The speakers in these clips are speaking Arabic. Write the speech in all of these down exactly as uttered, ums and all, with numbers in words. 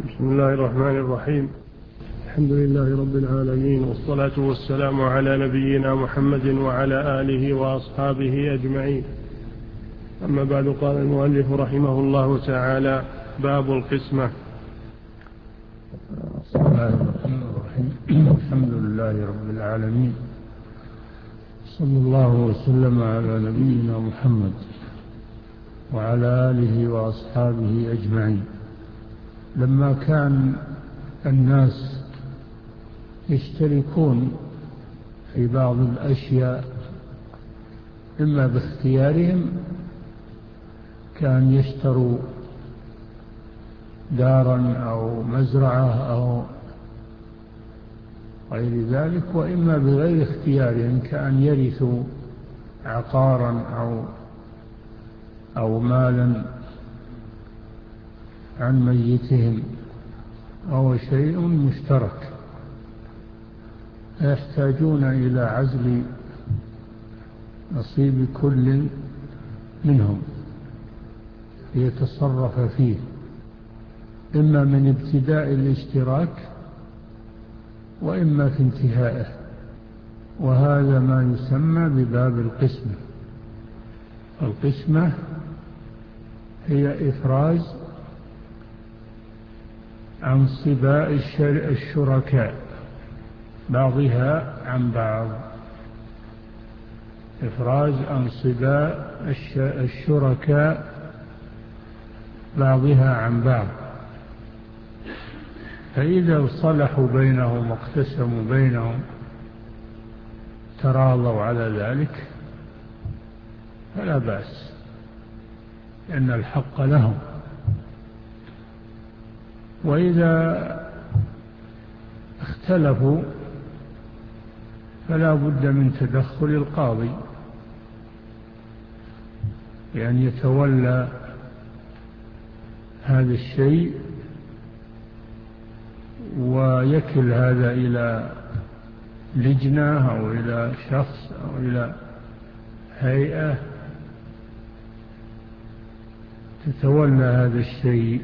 بسم الله الرحمن الرحيم. الحمد لله رب العالمين، والصلاة والسلام على نبينا محمد وعلى آله وأصحابه أجمعين. أما بعد، قال المؤلف رحمه الله تعالى: باب القسمة. بسم الله الرحمن الرحيم. الحمد لله رب العالمين، صلى الله وسلم على نبينا محمد وعلى آله وأصحابه أجمعين. لما كان الناس يشتركون في بعض الأشياء إما باختيارهم، كان يشتروا دارا أو مزرعة أو غير ذلك، وإما بغير اختيارهم، كأن يرثوا عقارا أو أو مالا عن ميتهم، وهو شيء مشترك، يحتاجون إلى عزل نصيب كل منهم ليتصرف فيه، إما من ابتداء الاشتراك وإما في انتهائه، وهذا ما يسمى بباب القسمة. القسمة هي إفراز عن صباء الشركاء بعضها عن بعض، إفراز عن صباء الشركاء بعضها عن بعض. فإذا صلحوا بينهم واقتسموا بينهم، تراضوا على ذلك، فلا بأس، لأن الحق لهم. وإذا اختلفوا فلا بد من تدخل القاضي، لأن يتولى هذا الشيء ويكل هذا إلى لجنة أو إلى شخص أو إلى هيئة تتولى هذا الشيء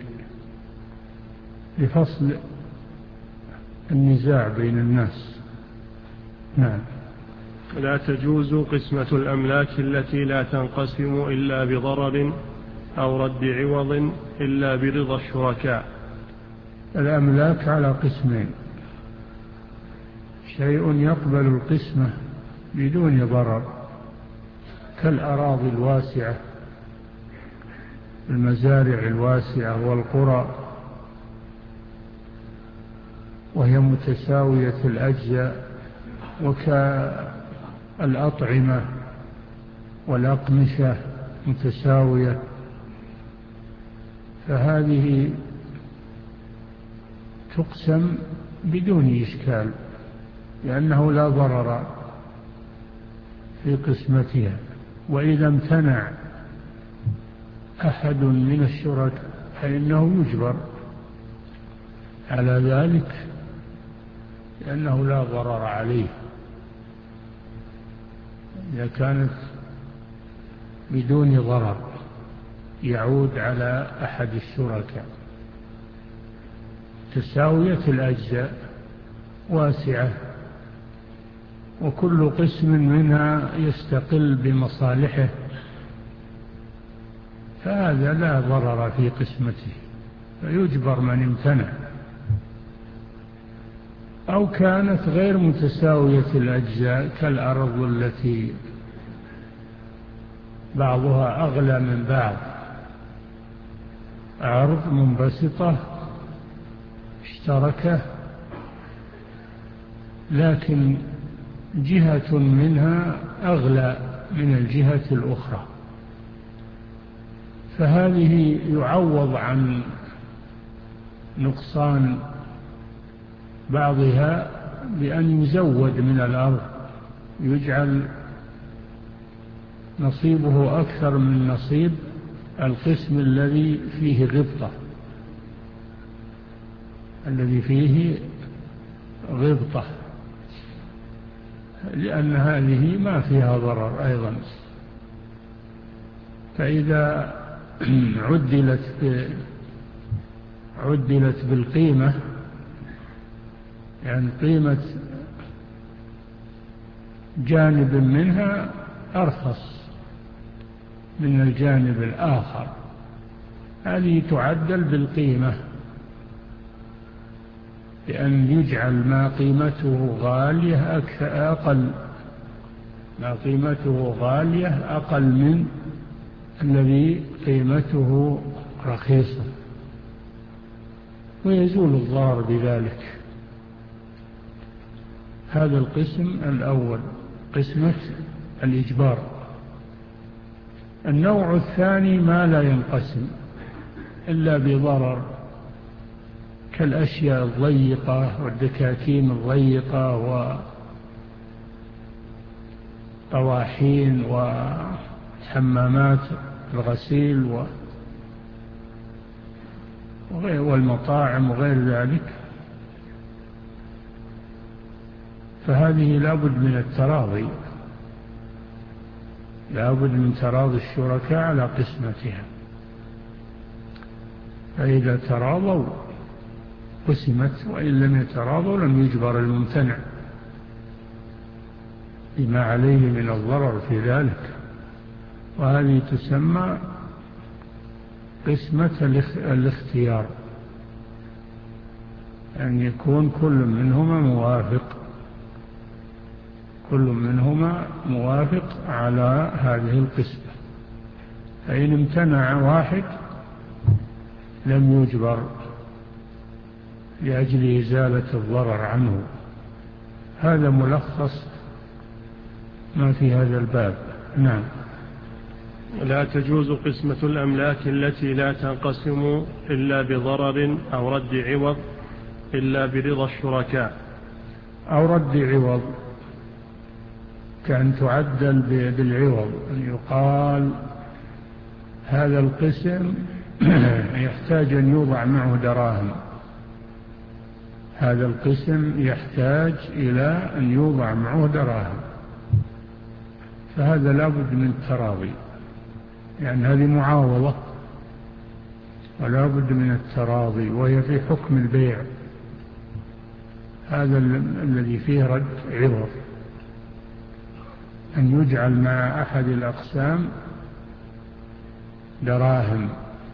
لفصل النزاع بين الناس. نعم. لا تجوز قسمة الأملاك التي لا تنقسم إلا بضرر أو رد عوض إلا برضا الشركاء. الأملاك على قسمين: شيء يقبل القسمة بدون ضرر كالأراضي الواسعة، المزارع الواسعة والقرى، وهي متساوية الأجزاء، وكالأطعمة والأقمشة متساوية، فهذه تقسم بدون إشكال، لأنه لا ضرر في قسمتها. وإذا امتنع أحد من الشركاء فإنه يجبر على ذلك، لأنه لا ضرر عليه إذا كانت بدون ضرر يعود على أحد الشركاء. تساوية الأجزاء واسعة، وكل قسم منها يستقل بمصالحه، فهذا لا ضرر في قسمته، فيجبر من امتنع. أو كانت غير متساوية الأجزاء كالأرض التي بعضها أغلى من بعض، أرض منبسطة اشتركة، لكن جهة منها أغلى من الجهة الأخرى، فهذه يعوض عن نقصان بعضها بأن يزود من الأرض، يجعل نصيبه أكثر من نصيب القسم الذي فيه غبطة، الذي فيه غبطة، لأن هذه ما فيها ضرر أيضا. فإذا عدلت عدلت بالقيمة، يعني قيمة جانب منها أرخص من الجانب الآخر، هذه تعدل بالقيمة، لأن يجعل ما قيمته غالية أكثر أقل ما قيمته غالية أقل من الذي قيمته رخيصة، ويزول الضرر بذلك. هذا القسم الأول، قسمة الإجبار. النوع الثاني ما لا ينقسم إلا بضرر، كالأشياء الضيقة والدكاكين الضيقة وطواحين وحمامات الغسيل والمطاعم وغير ذلك، فهذه لابد من التراضي، لابد من تراضي الشركاء على قسمتها، فإذا تراضوا قسمت، وإن لم يتراضوا لم يجبر الممتنع بما عليه من الضرر في ذلك. وهذه تسمى قسمة الاختيار، أن يكون كل منهما موافق كل منهما موافق على هذه القسمة، فإن امتنع واحد لم يجبر لأجل إزالة الضرر عنه. هذا ملخص ما في هذا الباب. نعم. لا تجوز قسمة الأملاك التي لا تنقسم إلا بضرر أو رد عوض إلا برضا الشركاء. أو رد عوض، كأن تعدل بالعوض، أن يقال هذا القسم يحتاج أن يوضع معه دراهم، هذا القسم يحتاج إلى أن يوضع معه دراهم، فهذا لابد من التراضي، يعني هذه معاوضة ولا بد من التراضي، وهي في حكم البيع، هذا الذي فيه رد عوض، أن يجعل مع أحد الأقسام دراهم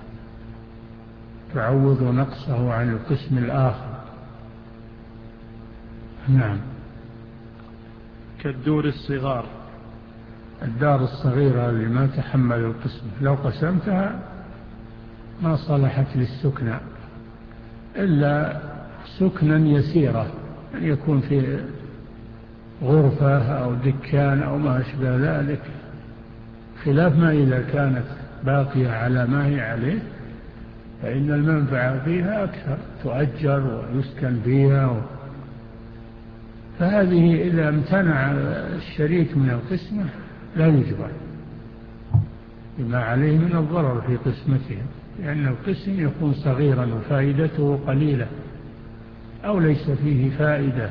تعوض نقصه عن القسم الآخر. نعم. كالدور الصغار، الدار الصغيرة اللي ما تحمل القسم لو قسمتها ما صلحت للسكنى إلا سكنا يسيرة، يكون في غرفة أو دكان أو ما أشبه ذلك، خلاف ما إذا كانت باقية على ما هي عليه فإن المنفعة فيها أكثر، تؤجر ويسكن فيها و... فهذه إذا امتنع الشريك من القسمة لا يجبر بما عليه من الضرر في قسمته، لأن القسم يكون صغيرا وفائدته قليلة أو ليس فيه فائدة،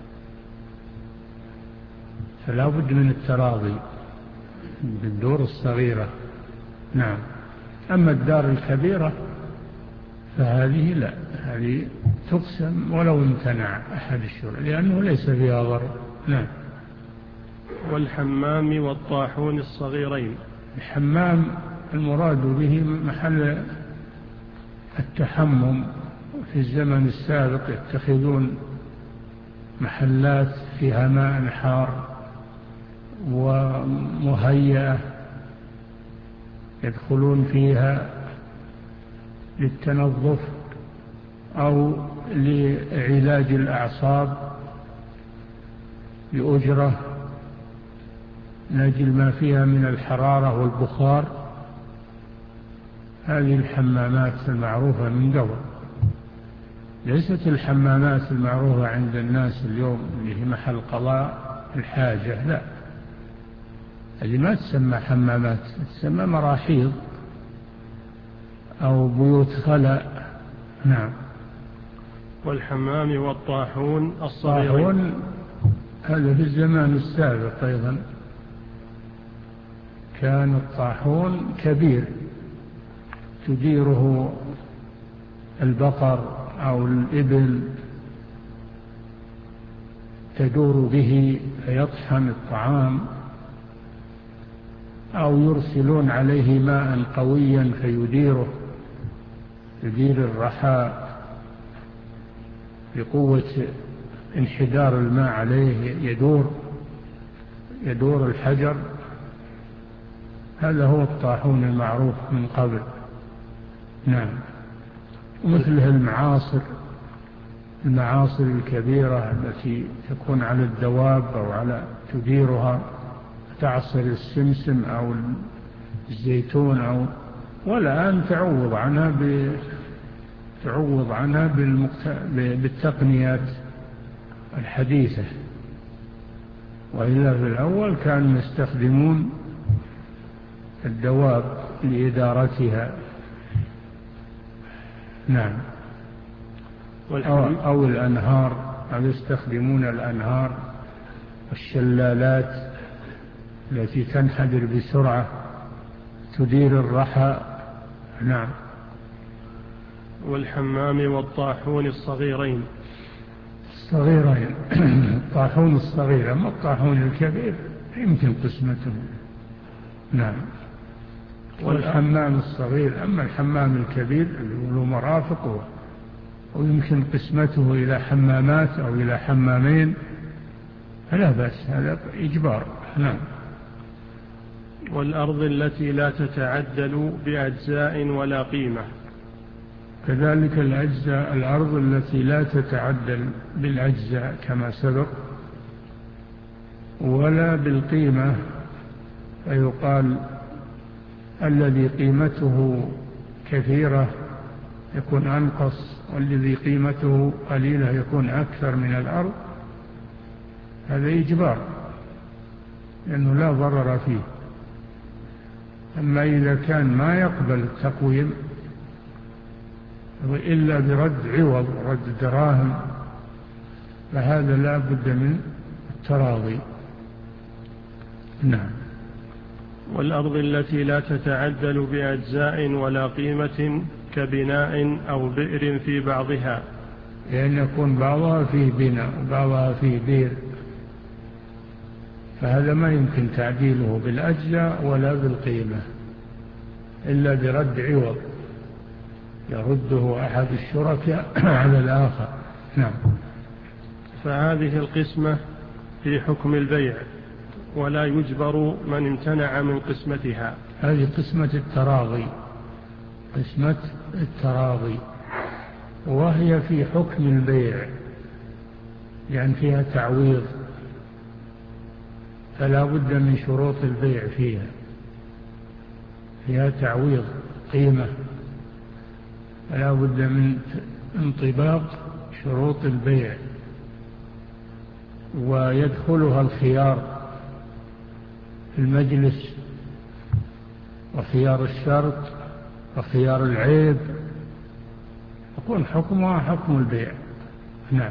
فلا بد من التراضي بالدور الصغيرة. نعم. أما الدار الكبيرة فهذه لا، هذه تقسم ولو امتنع أحد الشركاء لأنه ليس فيها ضرر. نعم. والحمام والطاحون الصغيرين. الحمام المراد به محل التحمم، في الزمن السابق يتخذون محلات فيها ماء حار ومهيئة يدخلون فيها للتنظف أو لعلاج الأعصاب بأجرة نجل ما فيها من الحرارة والبخار. هذه الحمامات المعروفة من قبل، ليست الحمامات المعروفة عند الناس اليوم اللي هي محل قضاء الحاجة، لا، هذه ما تسمى حمامات، تسمى مراحيض أو بيوت خلاء. نعم. والحمام والطاحون الصغيرين. الطاحون هذا في الزمان السابق أيضا، كان الطاحون كبير تديره البقر أو الإبل تدور به فيطحن الطعام، أو يرسلون عليه ماء قويا فيديره، يدير الرحاء بقوة انحدار الماء عليه، يدور يدور الحجر. هذا هو الطاحون المعروف من قبل. نعم. ومثله المعاصر المعاصر الكبيرة التي تكون على الدواب أو على تديرها، تعصر السمسم أو الزيتون أو والآن تعوض عنها ب... تعوض عنها بالمقت... بالتقنيات الحديثة. وإلا في الأول كانوا يستخدمون الدواب لإدارتها. نعم. أو, أو الأنهار، أو يستخدمون الأنهار والشلالات التي تنحدر بسرعة تدير الرحى. نعم. والحمام والطاحون الصغيرين. الصغيرين الطاحون الصغير، أما الطاحون الكبير يمكن قسمته. نعم. والحمام الصغير، أما الحمام الكبير له مرافقه ويمكن قسمته إلى حمامات أو إلى حمامين، فلا بأس، هذا إجبار. نعم. والأرض التي لا تتعدل بأجزاء ولا قيمة. كذلك الأجزاء، الأرض التي لا تتعدل بالأجزاء كما سبق ولا بالقيمة، فيقال الذي قيمته كثيرة يكون أنقص، والذي قيمته قليلة يكون أكثر من الأرض. هذا إجبار لأنه لا ضرر فيه. أما إذا كان ما يقبل التقويم إلا برد عوض، رد دراهم، فهذا لا بد من التراضي. نعم. والأرض التي لا تتعدل بأجزاء ولا قيمة كبناء أو بئر في بعضها، لأن يكون بعضها فيه بناء وبعضها فيه بئر، فهذا ما يمكن تعديله بالأجزاء ولا بالقيمة إلا برد عوض يرده أحد الشركاء على الآخر. نعم. فهذه القسمة في حكم البيع ولا يجبر من امتنع من قسمتها. هذه قسمة التراضي، قسمة التراضي، وهي في حكم البيع يعني فيها تعويض، فلا بد من شروط البيع فيها فيها تعويض قيمة، فلا بد من انطباق شروط البيع، ويدخلها الخيار في المجلس وخيار الشرط وخيار العيب، يكون حكمها حكم البيع. نعم.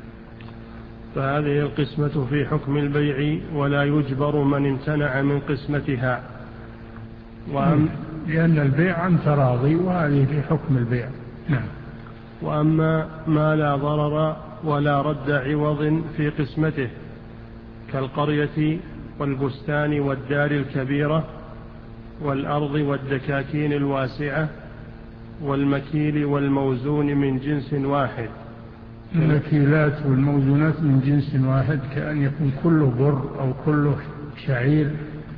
فهذه القسمة في حكم البيع ولا يجبر من امتنع من قسمتها. وأم لأن البيع عن تراضي، وهذه في حكم البيع. نعم. وأما ما لا ضرر ولا رد عوض في قسمته كالقرية والبستان والدار الكبيرة والأرض والدكاكين الواسعة والمكيل والموزون من جنس واحد. المكيلات والموزونات من جنس واحد كأن يكون كله بر أو كله شعير،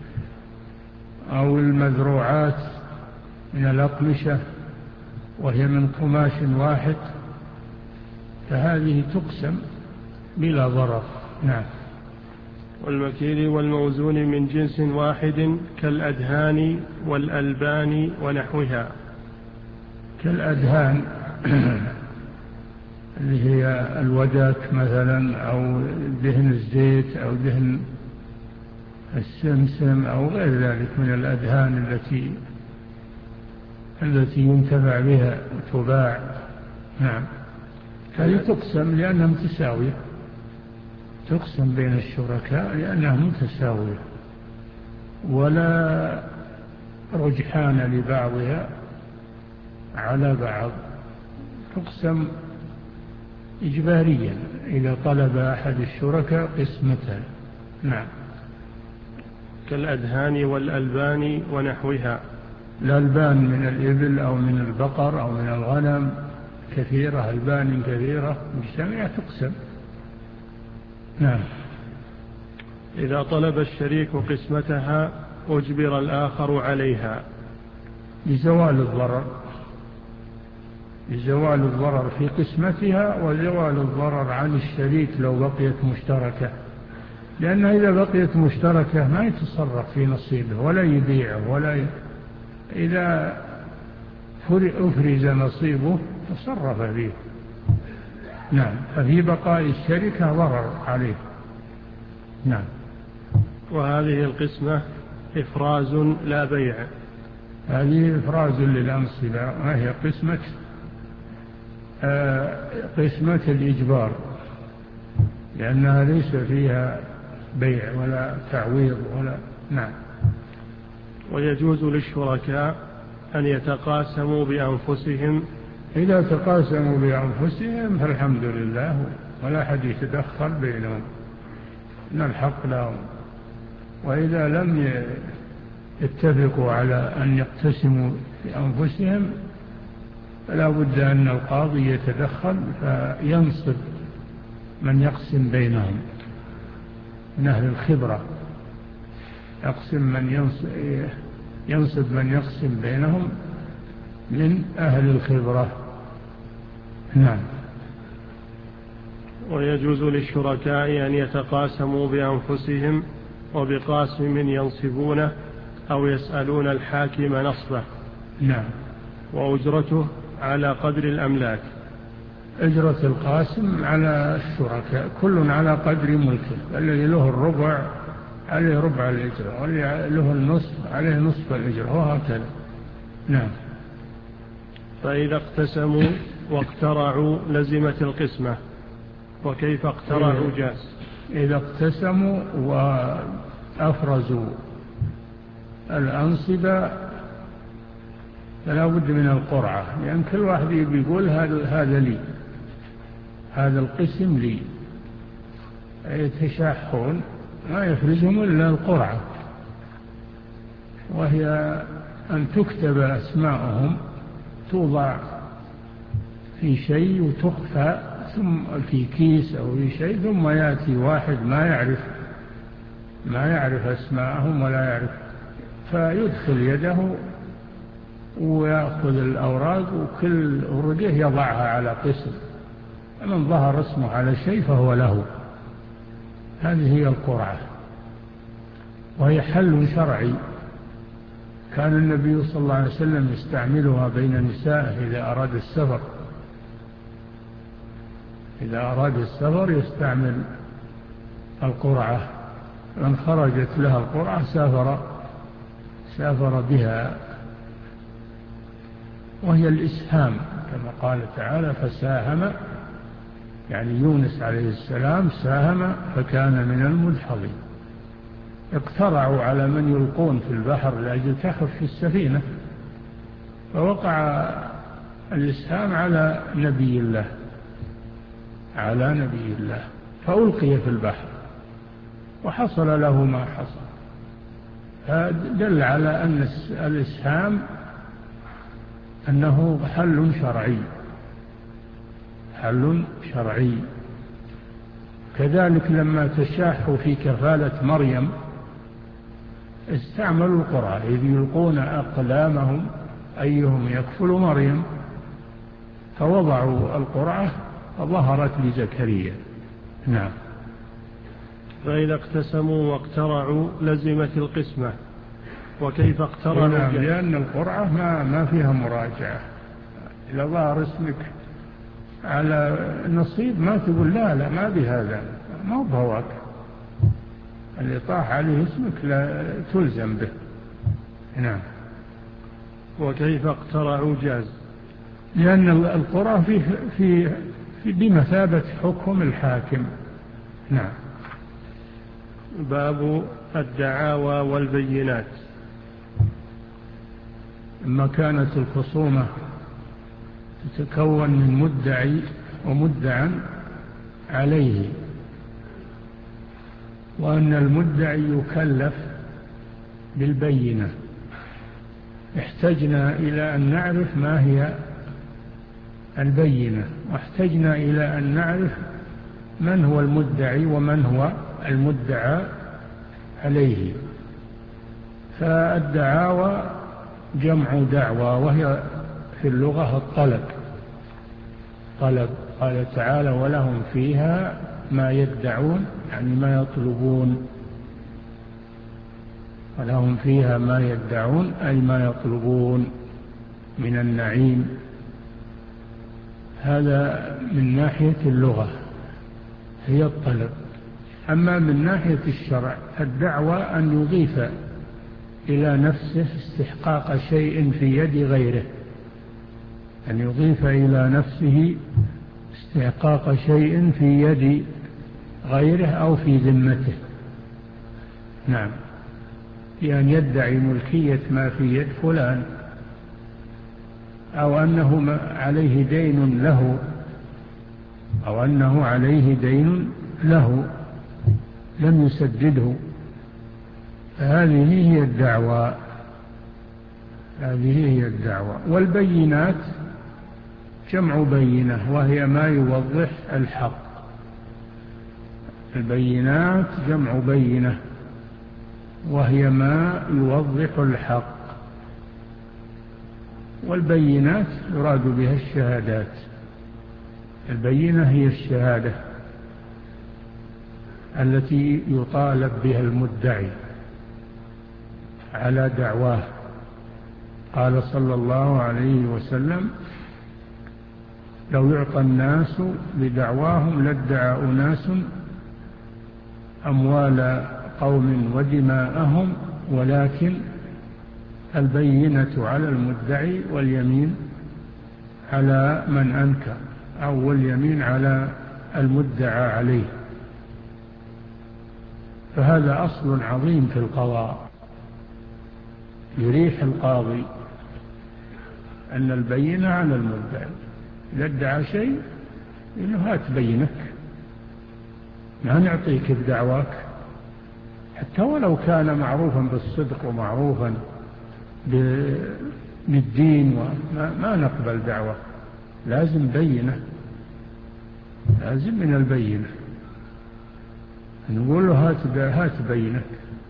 أو المزروعات من الأقمشة وهي من قماش واحد، فهذه تقسم بلا ضرر. نعم. والمكيل والموزون من جنس واحد كالأدهان والألبان ونحوها. كالأدهان اللي هي الودك مثلا، أو دهن الزيت أو دهن السمسم أو غير ذلك من الأدهان التي التي ينتفع بها وتباع. نعم. هذه تقسم لأنها متساوية، تقسم بين الشركاء لأنها متساوية ولا رجحان لبعضها على بعض، تقسم إجباريا إذا طلب أحد الشركاء قسمتها. نعم. كالأدهان والألبان ونحوها. الألبان من الإبل أو من البقر أو من الغنم كثيرة، ألبان كثيرة مجتمعة تقسم. نعم. إذا طلب الشريك قسمتها أجبر الآخر عليها لزوال الضرر، لزوال الضرر في قسمتها وزوال الضرر عن الشريك لو بقيت مشتركة، لأن إذا بقيت مشتركة ما يتصرف في نصيبه ولا يبيعه ولا ي... إذا أفرز نصيبه تصرف فيه. نعم. ففي بقاء الشركة ضرر عليه. نعم. وهذه القسمة إفراز لا بيع. هذه إفراز للأنصبة، وهي قسمة آه قسمة الإجبار، لأنها ليس فيها بيع ولا تعويض ولا. نعم. ويجوز للشركاء أن يتقاسموا بأنفسهم. إذا تقاسموا بأنفسهم فالحمد لله ولا أحد يتدخل بينهم، إن الحق لهم. وإذا لم يتفقوا على أن يقتسموا بأنفسهم فلا بد أن القاضي يتدخل فينصب من يقسم بينهم من أهل الخبرة، يقسم من ينصب, ينصب من يقسم بينهم من أهل الخبرة. نعم. ويجوز للشركاء أن يتقاسموا بأنفسهم وبقاسم ينصبونه أو يسألون الحاكم نصبه. نعم. وأجرته على قدر الأملاك. أجرة القاسم على الشركاء كل على قدر ملكه، الذي له الربع عليه ربع الأجرة، والذي له النصف عليه نصف الأجرة، وهكذا. نعم. فإذا اقتسموا واقترعوا لزمت القسمة. وكيف اقترعوا جاز؟ إذا اقتسموا وأفرزوا الأنصبة فلا بد من القرعة، لأن يعني كل واحد بيقول هذا هذا لي، هذا القسم لي، يتشاحون ما يفرزهم إلا القرعة، وهي أن تكتب أسماءهم توضع في شيء وتخفى ثم في كيس أو في شيء، ثم يأتي واحد ما يعرف ما يعرف أسماءهم ولا يعرف، فيدخل يده ويأخذ الأوراق وكل ورقه يضعها على قسم، من ظهر اسمه على شيء فهو له. هذه هي القرعة، وهي حل شرعي كان النبي صلى الله عليه وسلم يستعملها بين نسائه إذا أراد السفر، إذا أراد السفر يستعمل القرعة، من خرجت لها القرعة سافر سافر بها. وهي الإسهام كما قال تعالى فساهم، يعني يونس عليه السلام ساهم فكان من المدحضين. اقترعوا على من يلقون في البحر لأجل تخف في السفينة، فوقع الإسهام على نبي الله على نبي الله فألقي في البحر وحصل له ما حصل، فدل على أن الإسهام أنه حل شرعي حل شرعي. كذلك لما تشاحوا في كفالة مريم استعملوا القرعة، إذ يلقون أقلامهم أيهم يكفل مريم، فوضعوا القرعة فظهرت لزكريا. نعم. فإذا اقتسموا واقترعوا لزمت القسمة. وكيف اقترعوا؟ نعم، لأن القرعة ما, ما فيها مراجعة، إذا ظهر اسمك على نصيب ما تقول لا لا ما بهذا، ما بهواك، اللي طاح عليه اسمك لا تلزم به. نعم. وكيف اقترعوا جاز؟ لأن القرعة في في في بمثابة حكم الحاكم. نعم. باب الدعاوى والبينات. لما كانت الخصومة تتكون من مدعي ومدعى عليه، وأن المدعي يكلف بالبينة. احتجنا إلى أن نعرف ما هي البينة، واحتجنا إلى أن نعرف من هو المدعي ومن هو المدعى عليه. فالدعاوى جمع دعوى، وهي في اللغة الطلب. طلب، قال تعالى: ولهم فيها ما يدعون، يعني ما يطلبون. ولهم فيها ما يدعون أي ما يطلبون من النعيم. هذا من ناحية اللغة هي الطلب. أما من ناحية الشرع الدعوة أن يضيف إلى نفسه استحقاق شيء في يد غيره، أن يضيف إلى نفسه استحقاق شيء في يد غيره أو في ذمته. نعم، بأن يدعي ملكية ما في يد فلان، أو أنه عليه دين له أو أنه عليه دين له لم يسدده. هذه هي الدعوة هذه هي الدعوة. والبينات جمع بينة، وهي ما يوضح الحق. البينات جمع بينة، وهي ما يوضح الحق. والبينات يراد بها الشهادات. البينة هي الشهادة التي يطالب بها المدعي على دعواه. قال صلى الله عليه وسلم: لو يعطى الناس بدعواهم لادعى أناس أموال قوم ودماءهم، ولكن البينة على المدعي واليمين على من أنكر، أو اليمين على المدعى عليه. فهذا أصل عظيم في القضاء، يريح القاضي أن البينة على المدعي. إذا ادعى شيء إنه هات بينك، ما نعطيك بدعواك، حتى ولو كان معروفا بالصدق ومعروفا بالدين، وما ما نقبل دعوة. لازم بينة، لازم من البينة نقول له هات هات بينك.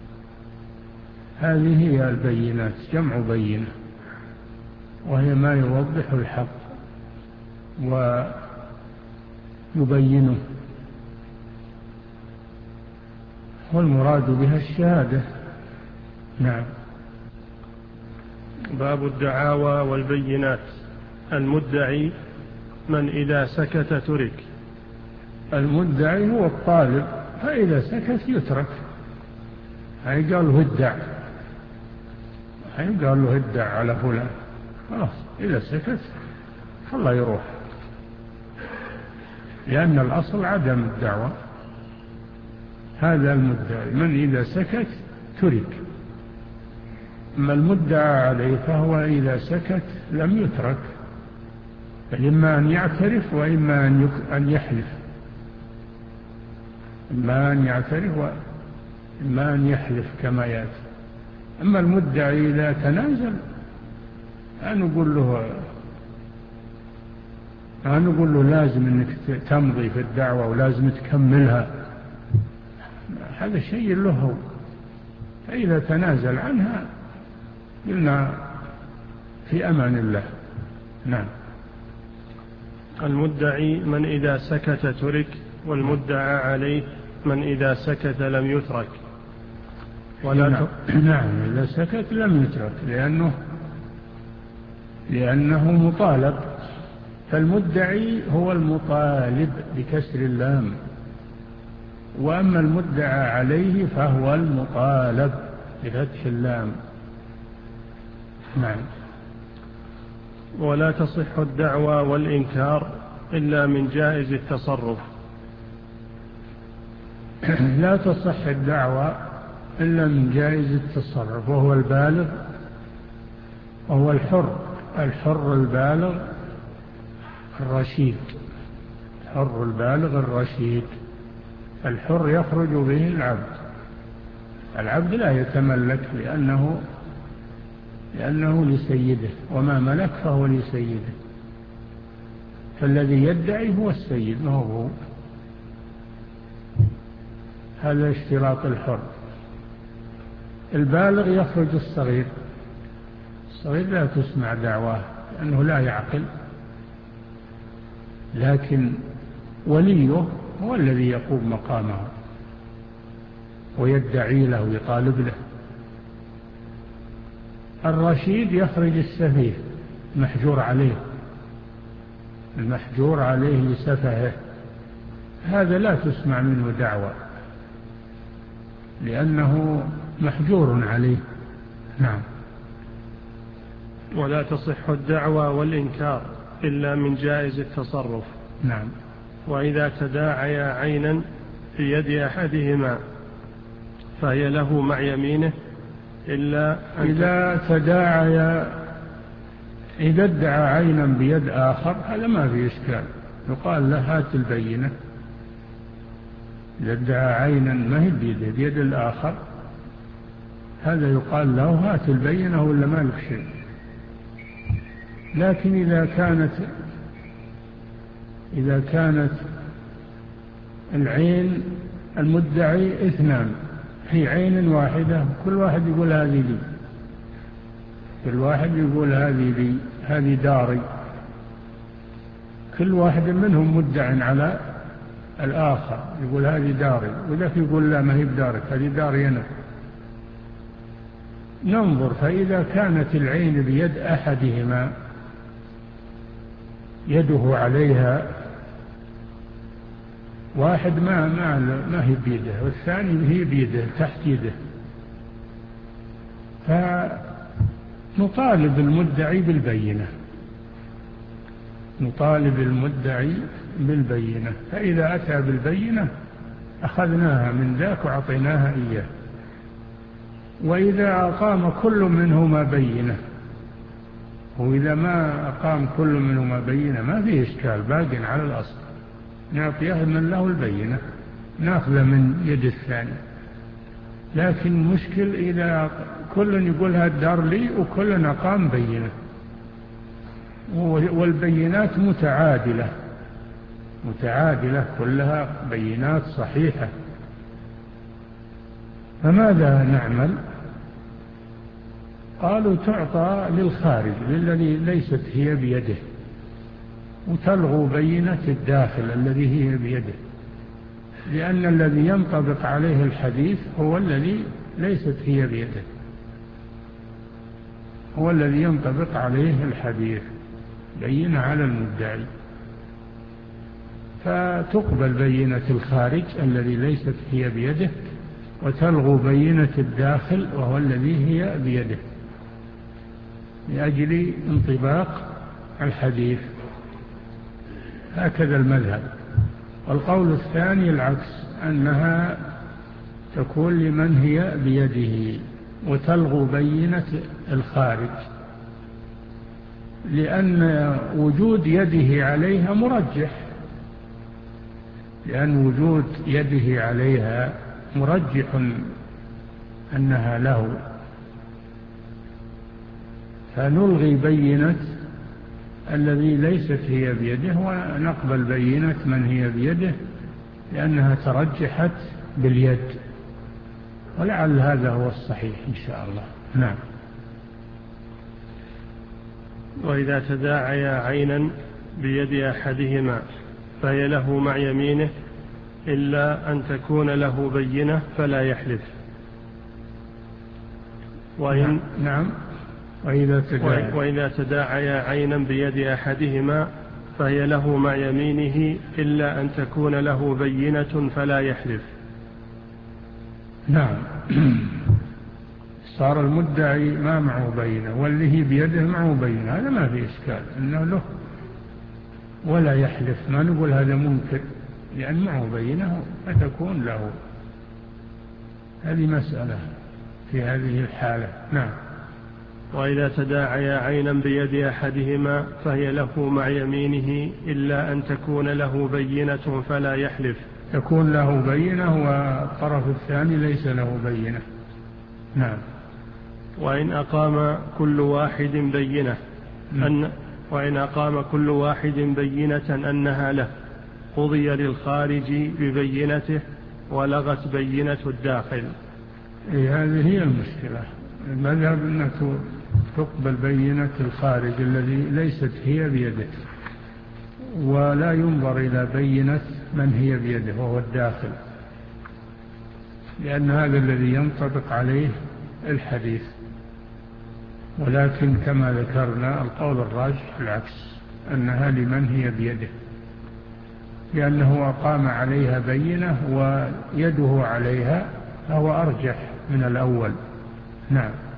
هذه هي البينات، جمع بينة، وهي ما يوضح الحق ويبينه. والمراد بها الشهادة. نعم. باب الدعاوى والبينات. المدعي من إذا سكت ترك. المدعي هو الطالب، فإذا سكت يترك. هاي قال له ادع، هاي قال له ادع على فلان، خلاص إذا سكت خلا يروح، لأن الأصل عدم الدعوة. هذا المدعي من إذا سكت ترك. أما المدعى عليه فهو إذا سكت لم يترك، فإما أن يعترف وإما أن يحلف. إما أن يعترف وإما أن يحلف كما يأتي. أما المدعي إذا تنازل أن نقول له أن نقول له لازم أنك تمضي في الدعوة ولازم تكملها، هذا شيء له. فإذا تنازل عنها قلنا في أمان الله. نعم. المدعي من إذا سكت ترك، والمدعى عليه من إذا سكت لم يترك. ولا نعم. نعم، إذا سكت لم يترك، لأنه لأنه مطالب. فالمدعي هو المطالب بكسر اللام، وأما المدعى عليه فهو المطالب بفتح اللام. نعم. ولا تصح الدعوى والإنكار إلا من جائز التصرف. لا تصح الدعوى إلا من جائز التصرف، وهو البالغ، وهو الحر. الحر البالغ الرشيد، الحر البالغ الرشيد. الحر يخرج به العبد، العبد لا يتملك لأنه لأنه لسيده، وما ملك فهو لسيده، فالذي يدعي هو السيد ما هو. هذا اشتراط الحر. البالغ يخرج الصغير، الصغير لا تسمع دعواه لأنه لا يعقل، لكن وليه هو الذي يقوم مقامه ويدعي له ويطالب له. الرشيد يخرج السفيه المحجور عليه، المحجور عليه لسفهه، هذا لا تسمع منه دعوة لأنه محجور عليه. نعم. ولا تصح الدعوة والإنكار إلا من جائز التصرف. نعم. وإذا تداعيا عينا في يد أحدهما فهي له مع يمينه إلا أن إذا تداعيا، إذا ادعى عينا بيد آخر هذا ما في إشكال، يقال له هات البينة. إذا ادعى عينا ما هي بيده بيد الآخر هذا يقال له هات البينة ولا ما لك شيء. لكن إذا كانت إذا كانت العين المدعي اثنان في عين واحدة، كل واحد يقول هذه لي، كل واحد يقول هذه لي، هذه داري، كل واحد منهم مدع على الآخر، يقول هذه داري، وذاك يقول لا ما هي بدارك هذه داري أنا. ننظر، فإذا كانت العين بيد أحدهما يده عليها، واحد ما ما ما هي بيده والثاني هي بيده تحت يده، فنطالب المدعي بالبينة، نطالب المدعي بالبينة، فإذا أتى بالبينة أخذناها من ذاك وعطيناها إياه. وإذا أقام كل منهما بينة، وإذا ما أقام كل منهما بينة ما في إشكال، باق على الأصل، نعطيه من له البينة، نأخذ من يد الثاني. لكن مشكل إذا كل يقول هذا الدار لي وكل أقام بينة، والبينات متعادلة متعادلة كلها بينات صحيحة، فماذا نعمل؟ قالوا تعطى للخارج للذي ليست هي بيده، وتلغوا بينة الداخل الذي هي بيده، لأن الذي ينطبق عليه الحديث هو الذي ليست هي بيده، هو الذي ينطبق عليه الحديث، بينة على المدعي، فتقبل بينة الخارج الذي ليست هي بيده، وتلغوا بينة الداخل وهو الذي هي بيده، لأجل انطباق الحديث. هكذا المذهب. والقول الثاني العكس، أنها تكون لمن هي بيده وتلغوا بينة الخارج، لأن وجود يده عليها مرجح، لأن وجود يده عليها مرجح أنها له، فنلغي بينة الذي ليست هي بيده ونقبل بينة من هي بيده، لأنها ترجحت باليد، ولعل هذا هو الصحيح إن شاء الله. نعم. وإذا تداعيا عينا بيد أحدهما فهي له مع يمينه إلا أن تكون له بينة فلا يحلف. وإن نعم. وإذا تداعيا, وإذا تداعيا عينا بيد أحدهما فهي له مع يمينه إلا أن تكون له بينة فلا يحلف. نعم. صار المدعي ما معه بينة واللي هي بيده معه بينة، هذا ما في إشكال إنه له ولا يحلف، ما نقول هذا منكر، لأن معه بينة فتكون له. هذه مسألة في هذه الحالة. نعم. وإذا تداعيا عينا بيد أحدهما فهي له مع يمينه إلا أن تكون له بينة فلا يحلف. يكون له بينة والطرف الثاني ليس له بينة. نعم. وإن أقام كل واحد بينة أن وإن أقام كل واحد بينة أنها له قضي للخارج ببينته ولغت بينة الداخل. إيه هذه هي المشكلة. المذهب أنك تقبل بينة الخارج الذي ليست هي بيده، ولا ينظر إلى بينة من هي بيده وهو الداخل، لأن هذا الذي ينطبق عليه الحديث. ولكن كما ذكرنا القول الراجح العكس، أنها لمن هي بيده، لأنه أقام عليها بينة ويده عليها، فهو أرجح من الأول. نعم.